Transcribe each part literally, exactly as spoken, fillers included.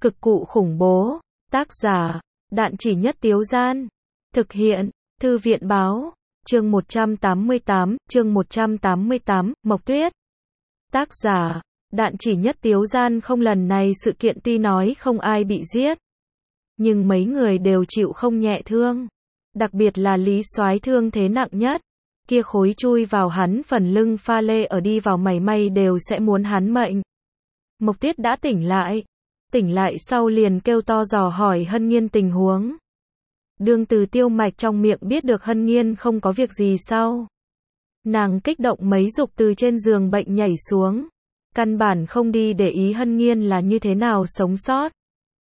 Cực cụ khủng bố. Tác giả, Đạn Chỉ Nhất Tiếu Gian. Thực hiện, Thư viện Báo. Chương một trăm tám mươi tám, chương một trăm tám mươi tám, Mộc Tuyết. Tác giả, Đạn Chỉ Nhất Tiếu Gian. Không, lần này sự kiện tuy nói không ai bị giết, nhưng mấy người đều chịu không nhẹ thương. Đặc biệt là Lý Soái thương thế nặng nhất. Kia khối chui vào hắn phần lưng pha lê ở đi vào mảy may đều sẽ muốn hắn mệnh. Mộc Tuyết đã tỉnh lại. Tỉnh lại sau liền kêu to dò hỏi Hân Nghiên tình huống. Đương từ Tiêu Mạch trong miệng biết được Hân Nghiên không có việc gì sau, nàng kích động mấy dục từ trên giường bệnh nhảy xuống. Căn bản không đi để ý Hân Nghiên là như thế nào sống sót.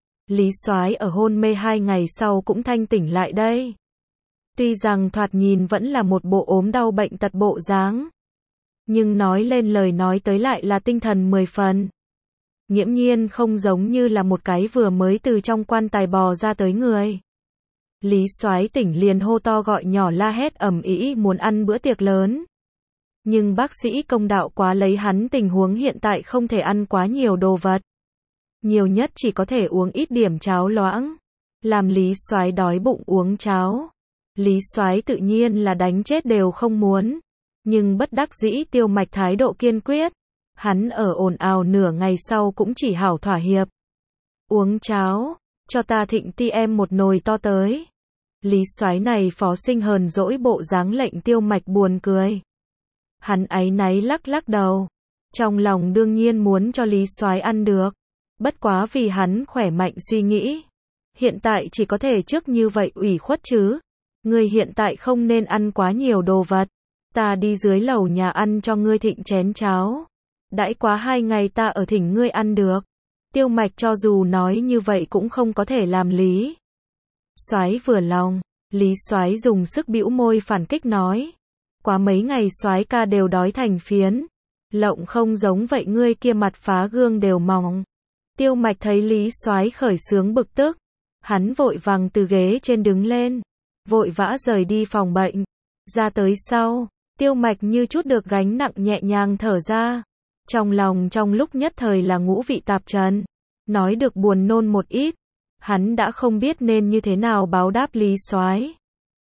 Lý Soái ở hôn mê hai ngày sau cũng thanh tỉnh lại đây. Tuy rằng thoạt nhìn vẫn là một bộ ốm đau bệnh tật bộ dáng, nhưng nói lên lời nói tới lại là tinh thần mười phần. Nghiễm nhiên không giống như là một cái vừa mới từ trong quan tài bò ra tới người. Lý Soái tỉnh liền hô to gọi nhỏ la hét ầm ĩ muốn ăn bữa tiệc lớn. Nhưng bác sĩ công đạo quá lấy hắn tình huống hiện tại không thể ăn quá nhiều đồ vật. Nhiều nhất chỉ có thể uống ít điểm cháo loãng. Làm Lý Soái đói bụng uống cháo. Lý Soái tự nhiên là đánh chết đều không muốn. Nhưng bất đắc dĩ Tiêu Mạch thái độ kiên quyết. Hắn ở ồn ào nửa ngày sau cũng chỉ hảo thỏa hiệp. Uống cháo, cho ta thịnh ti em một nồi to tới. Lý Soái này phó sinh hờn dỗi bộ dáng lệnh Tiêu Mạch buồn cười. Hắn áy náy lắc lắc đầu. Trong lòng đương nhiên muốn cho Lý Soái ăn được. Bất quá vì hắn khỏe mạnh suy nghĩ. Hiện tại chỉ có thể trước như vậy ủy khuất chứ. Ngươi hiện tại không nên ăn quá nhiều đồ vật. Ta đi dưới lầu nhà ăn cho ngươi thịnh chén cháo. Đãi quá hai ngày ta ở thỉnh ngươi ăn được. Tiêu Mạch cho dù nói như vậy cũng không có thể làm Lý Soái vừa lòng. Lý Soái dùng sức bĩu môi phản kích nói. Quá mấy ngày Soái ca đều đói thành phiến. Lộng không giống vậy ngươi kia mặt phá gương đều mỏng. Tiêu Mạch thấy Lý Soái khởi sướng bực tức. Hắn vội vàng từ ghế trên đứng lên. Vội vã rời đi phòng bệnh. Ra tới sau, Tiêu Mạch như chút được gánh nặng nhẹ nhàng thở ra. Trong lòng trong lúc nhất thời là ngũ vị tạp trần. Nói được buồn nôn một ít. Hắn đã không biết nên như thế nào báo đáp Lý Soái.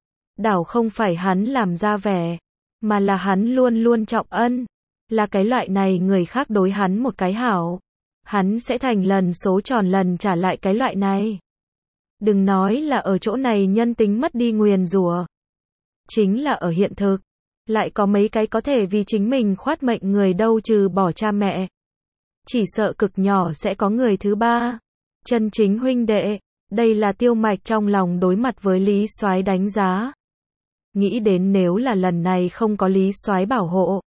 Đảo không phải hắn làm ra vẻ, mà là hắn luôn luôn trọng ân. Là cái loại này người khác đối hắn một cái hảo, hắn sẽ thành lần số tròn lần trả lại cái loại này. Đừng nói là ở chỗ này nhân tính mất đi nguyền rủa. Chính là ở hiện thực. Lại có mấy cái có thể vì chính mình khoát mệnh người đâu trừ bỏ cha mẹ. Chỉ sợ cực nhỏ sẽ có người thứ ba. Chân chính huynh đệ. Đây là Tiêu Mạch trong lòng đối mặt với Lý Soái đánh giá. Nghĩ đến nếu là lần này không có Lý Soái bảo hộ,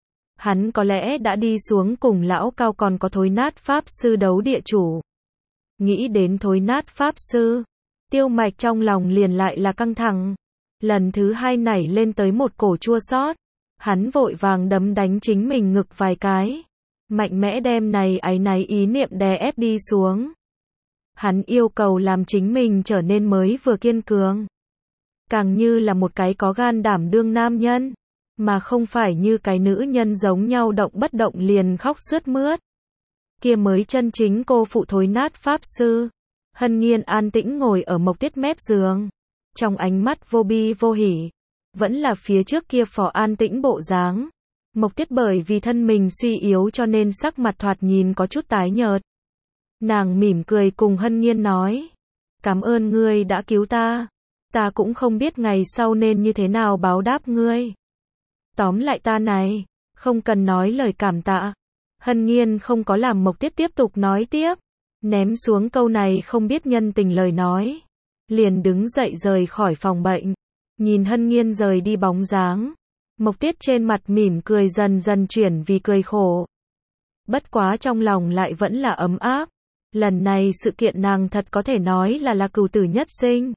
hắn có lẽ đã đi xuống cùng lão cao còn có Thối Nát Pháp Sư đấu địa chủ. Nghĩ đến Thối Nát Pháp Sư, Tiêu Mạch trong lòng liền lại là căng thẳng. Lần thứ hai nảy lên tới một cổ chua xót. Hắn vội vàng đấm đánh chính mình ngực vài cái. Mạnh mẽ đem này áy náy ý niệm đè ép đi xuống. Hắn yêu cầu làm chính mình trở nên mới vừa kiên cường. Càng như là một cái có gan đảm đương nam nhân. Mà không phải như cái nữ nhân giống nhau động bất động liền khóc sướt mướt. Kia mới chân chính cô phụ Thối Nát Pháp Sư. Hân Nghiên an tĩnh ngồi ở Mộc Tuyết mép giường. Trong ánh mắt vô bi vô hỉ. Vẫn là phía trước kia phò an tĩnh bộ dáng. Mộc Tuyết bởi vì thân mình suy yếu cho nên sắc mặt thoạt nhìn có chút tái nhợt. Nàng mỉm cười cùng Hân Nghiên nói. Cảm ơn ngươi đã cứu ta. Ta cũng không biết ngày sau nên như thế nào báo đáp ngươi. Tóm lại ta này, không cần nói lời cảm tạ. Hân Nghiên không có làm Mộc Tuyết tiếp tục nói tiếp. Ném xuống câu này không biết nhân tình lời nói. Liền đứng dậy rời khỏi phòng bệnh. Nhìn Hân Nghiên rời đi bóng dáng. Mộc Tuyết trên mặt mỉm cười dần dần chuyển vì cười khổ. Bất quá trong lòng lại vẫn là ấm áp. Lần này sự kiện nàng thật có thể nói là là cửu tử nhất sinh.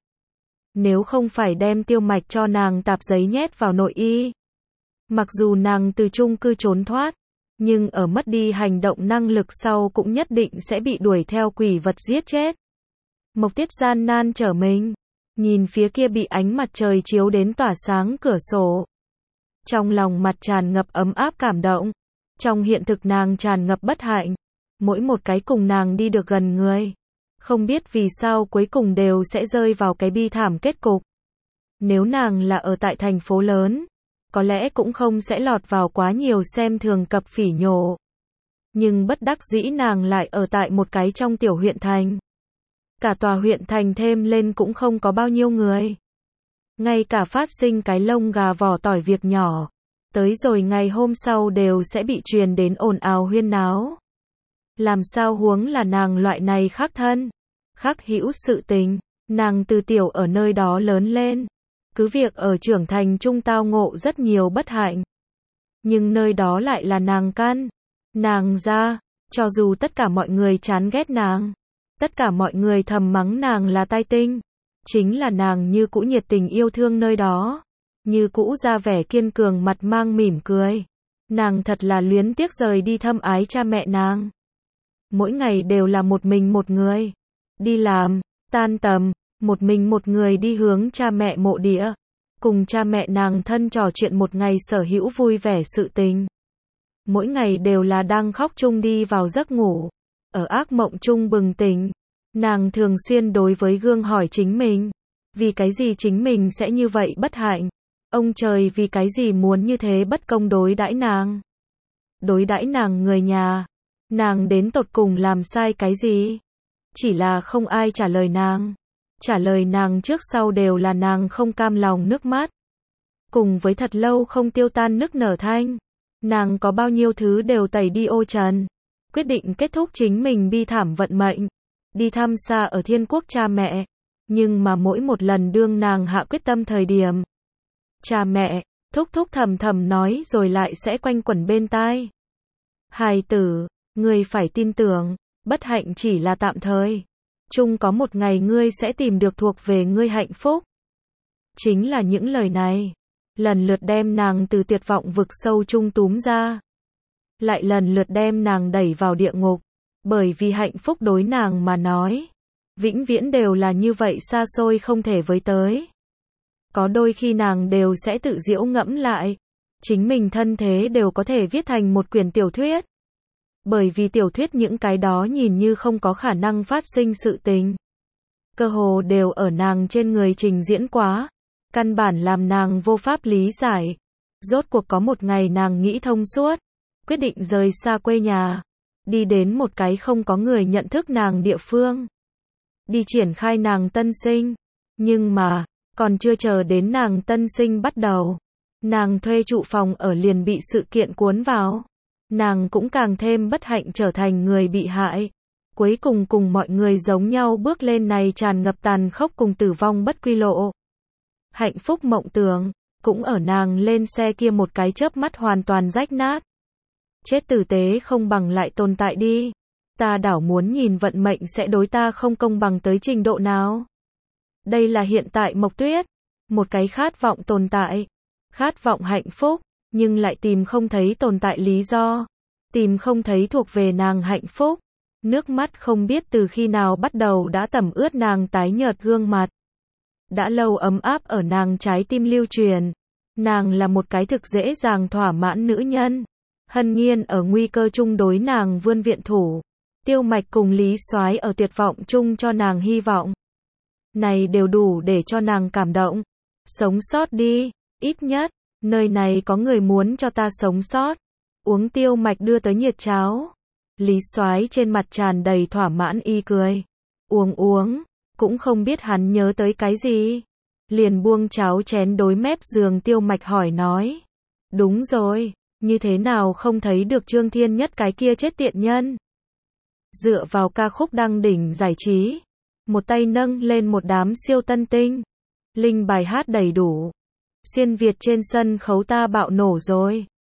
Nếu không phải đem Tiêu Mạch cho nàng tạp giấy nhét vào nội y. Mặc dù nàng từ chung cư trốn thoát. Nhưng ở mất đi hành động năng lực sau cũng nhất định sẽ bị đuổi theo quỷ vật giết chết. Mộc Tuyết gian nan trở mình. Nhìn phía kia bị ánh mặt trời chiếu đến tỏa sáng cửa sổ. Trong lòng mặt tràn ngập ấm áp cảm động. Trong hiện thực nàng tràn ngập bất hạnh. Mỗi một cái cùng nàng đi được gần người. Không biết vì sao cuối cùng đều sẽ rơi vào cái bi thảm kết cục. Nếu nàng là ở tại thành phố lớn, có lẽ cũng không sẽ lọt vào quá nhiều xem thường cập phỉ nhổ. Nhưng bất đắc dĩ nàng lại ở tại một cái trong tiểu huyện thành. Cả tòa huyện thành thêm lên cũng không có bao nhiêu người. Ngay cả phát sinh cái lông gà vỏ tỏi việc nhỏ, tới rồi ngày hôm sau đều sẽ bị truyền đến ồn ào huyên náo. Làm sao huống là nàng loại này khắc thân, khắc hữu sự tình, nàng từ tiểu ở nơi đó lớn lên. Cứ việc ở trưởng thành trung tao ngộ rất nhiều bất hạnh. Nhưng nơi đó lại là nàng căn, nàng ra, cho dù tất cả mọi người chán ghét nàng, tất cả mọi người thầm mắng nàng là tai tinh, chính là nàng như cũ nhiệt tình yêu thương nơi đó, như cũ ra vẻ kiên cường mặt mang mỉm cười. Nàng thật là luyến tiếc rời đi thăm ái cha mẹ nàng. Mỗi ngày đều là một mình một người, đi làm, tan tầm, một mình một người đi hướng cha mẹ mộ địa, cùng cha mẹ nàng thân trò chuyện một ngày sở hữu vui vẻ sự tình. Mỗi ngày đều là đang khóc chung đi vào giấc ngủ, ở ác mộng chung bừng tỉnh. Nàng thường xuyên đối với gương hỏi chính mình, vì cái gì chính mình sẽ như vậy bất hạnh? Ông trời vì cái gì muốn như thế bất công đối đãi nàng? Đối đãi nàng người nhà, nàng đến tột cùng làm sai cái gì? Chỉ là không ai trả lời nàng. Trả lời nàng trước sau đều là nàng không cam lòng nước mắt. Cùng với thật lâu không tiêu tan nức nở thanh. Nàng có bao nhiêu thứ đều tẩy đi ô trần. Quyết định kết thúc chính mình bi thảm vận mệnh. Đi thăm xa ở thiên quốc cha mẹ. Nhưng mà mỗi một lần đương nàng hạ quyết tâm thời điểm. Cha mẹ, thúc thúc thầm thầm nói rồi lại sẽ quanh quẩn bên tai. Hài tử, ngươi phải tin tưởng, bất hạnh chỉ là tạm thời. Chung có một ngày ngươi sẽ tìm được thuộc về ngươi hạnh phúc. Chính là những lời này, lần lượt đem nàng từ tuyệt vọng vực sâu chung túm ra. Lại lần lượt đem nàng đẩy vào địa ngục. Bởi vì hạnh phúc đối nàng mà nói, vĩnh viễn đều là như vậy xa xôi không thể với tới. Có đôi khi nàng đều sẽ tự giễu ngẫm lại. Chính mình thân thế đều có thể viết thành một quyển tiểu thuyết. Bởi vì tiểu thuyết những cái đó nhìn như không có khả năng phát sinh sự tình. Cơ hồ đều ở nàng trên người trình diễn quá. Căn bản làm nàng vô pháp lý giải. Rốt cuộc có một ngày nàng nghĩ thông suốt. Quyết định rời xa quê nhà. Đi đến một cái không có người nhận thức nàng địa phương. Đi triển khai nàng tân sinh. Nhưng mà, còn chưa chờ đến nàng tân sinh bắt đầu. Nàng thuê trụ phòng ở liền bị sự kiện cuốn vào. Nàng cũng càng thêm bất hạnh trở thành người bị hại. Cuối cùng cùng mọi người giống nhau bước lên này tràn ngập tàn khốc cùng tử vong bất quy lộ. Hạnh phúc mộng tưởng, cũng ở nàng lên xe kia một cái chớp mắt hoàn toàn rách nát. Chết tử tế không bằng lại tồn tại đi. Ta đảo muốn nhìn vận mệnh sẽ đối ta không công bằng tới trình độ nào. Đây là hiện tại Mộc Tuyết. Một cái khát vọng tồn tại. Khát vọng hạnh phúc. Nhưng lại tìm không thấy tồn tại lý do. Tìm không thấy thuộc về nàng hạnh phúc. Nước mắt không biết từ khi nào bắt đầu đã tẩm ướt nàng tái nhợt gương mặt. Đã lâu ấm áp ở nàng trái tim lưu truyền. Nàng là một cái thực dễ dàng thỏa mãn nữ nhân. Hân Nhiên ở nguy cơ chung đối nàng vươn viện thủ. Tiêu Mạch cùng Lý Soái ở tuyệt vọng chung cho nàng hy vọng. Này đều đủ để cho nàng cảm động. Sống sót đi, ít nhất, nơi này có người muốn cho ta sống sót. Uống Tiêu Mạch đưa tới nhiệt cháo. Lý Soái trên mặt tràn đầy thỏa mãn y cười. Uống uống, cũng không biết hắn nhớ tới cái gì. Liền buông cháo chén đối mép giường Tiêu Mạch hỏi nói. Đúng rồi, như thế nào không thấy được Trương Thiên Nhất cái kia chết tiện nhân. Dựa vào ca khúc đăng đỉnh giải trí. Một tay nâng lên một đám siêu tân tinh. Linh bài hát đầy đủ. Xuyên Việt trên sân khấu ta bạo nổ rồi.